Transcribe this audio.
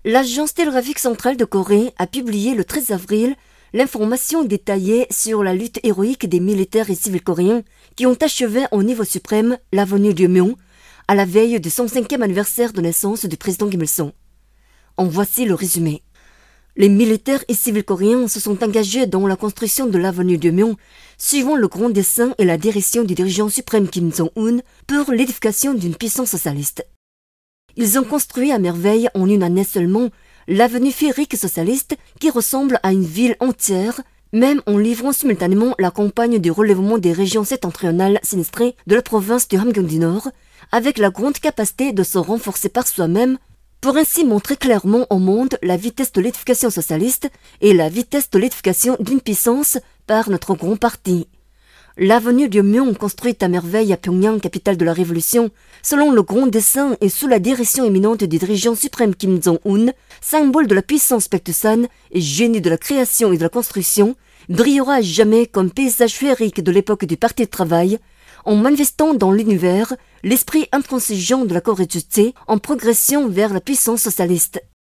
L'Agence télégraphique centrale de Corée a publié le 13 avril l'information détaillée sur la lutte héroïque des militaires et civils coréens qui ont achevé au niveau suprême l'avenue Ryomyong à la veille du 105e anniversaire de naissance du président Kim Il-sung. En voici le résumé. Les militaires et civils coréens se sont engagés dans la construction de l'avenue Ryomyong, suivant le grand dessein et la direction du dirigeant suprême Kim Jong-un pour l'édification d'une puissance socialiste. Ils ont construit à merveille en une année seulement l'avenue féerique socialiste qui ressemble à une ville entière, même en livrant simultanément la campagne du relèvement des régions septentrionales sinistrées de la province du Hamgyong du Nord, avec la grande capacité de se renforcer par soi-même, pour ainsi montrer clairement au monde la vitesse de l'édification socialiste et la vitesse de l'édification d'une puissance par notre grand parti. L'avenue Ryomyong, construite à merveille à Pyongyang, capitale de la Révolution, selon le grand dessein et sous la direction éminente du dirigeant suprême Kim Jong-un, symbole de la puissance pactusane et génie de la création et de la construction, brillera à jamais comme paysage féerique de l'époque du Parti du Travail, en manifestant dans l'univers l'esprit intransigeant de la Corée du Sud en progression vers la puissance socialiste.